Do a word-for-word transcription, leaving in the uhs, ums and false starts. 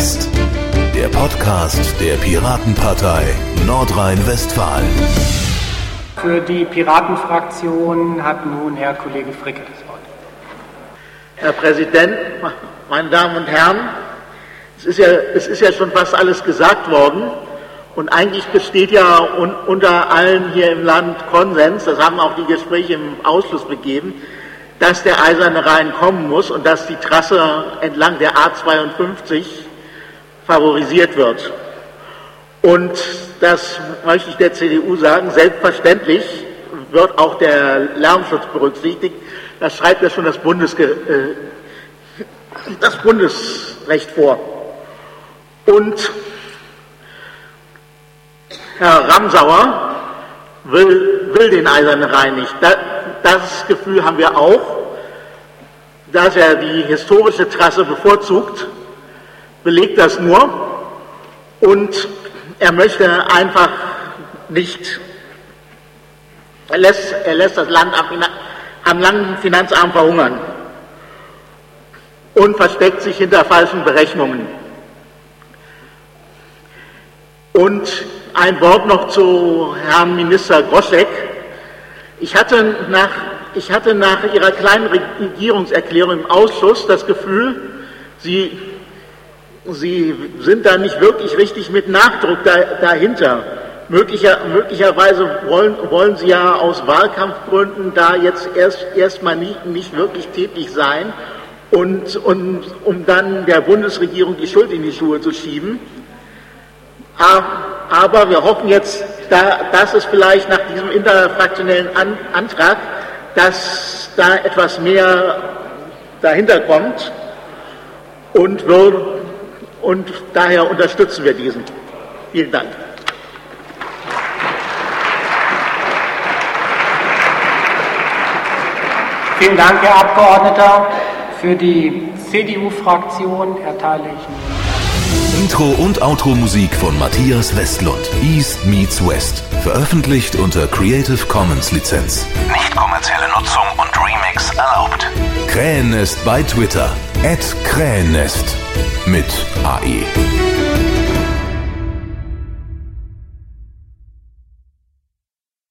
West, der Podcast der Piratenpartei Nordrhein-Westfalen. Für die Piratenfraktion hat nun Herr Kollege Fricke das Wort. Herr Präsident, meine Damen und Herren, es ist ja, es ist ja schon fast alles gesagt worden und eigentlich besteht ja un, unter allen hier im Land Konsens, das haben auch die Gespräche im Ausschuss begeben, dass der Eiserne Rhein kommen muss und dass die Trasse entlang der A zweiundfünfzig favorisiert wird. Und das möchte ich der C D U sagen, selbstverständlich wird auch der Lärmschutz berücksichtigt. Das schreibt ja schon das, Bundesge äh, das Bundesrecht vor. Und Herr Ramsauer will, will den Eisernen Rhein nicht. Das, das Gefühl haben wir auch, dass er die historische Trasse bevorzugt, belegt das nur und er möchte einfach nicht, er lässt, er lässt das Land am, am langen Finanzarm verhungern und versteckt sich hinter falschen Berechnungen. Und ein Wort noch zu Herrn Minister Groschek. Ich hatte nach, ich hatte nach Ihrer kleinen Regierungserklärung im Ausschuss das Gefühl, Sie, Sie sind da nicht wirklich richtig mit Nachdruck da, dahinter. Möglicher, möglicherweise wollen, wollen Sie ja aus Wahlkampfgründen da jetzt erst erstmal nicht, nicht wirklich tätig sein und, und um dann der Bundesregierung die Schuld in die Schuhe zu schieben. Aber wir hoffen jetzt, dass es vielleicht nach diesem interfraktionellen Antrag, dass da etwas mehr dahinter kommt und, wir, und daher unterstützen wir diesen. Vielen Dank. Vielen Dank, Herr Abgeordneter. Für die C D U-Fraktion erteile ich nun Intro- und Outro-Musik von Matthias Westlund. East meets West. Veröffentlicht unter Creative Commons Lizenz. Nicht kommerzielle Nutzung und Remix erlaubt. Krähennest bei Twitter. at Krähennest. Mit A E.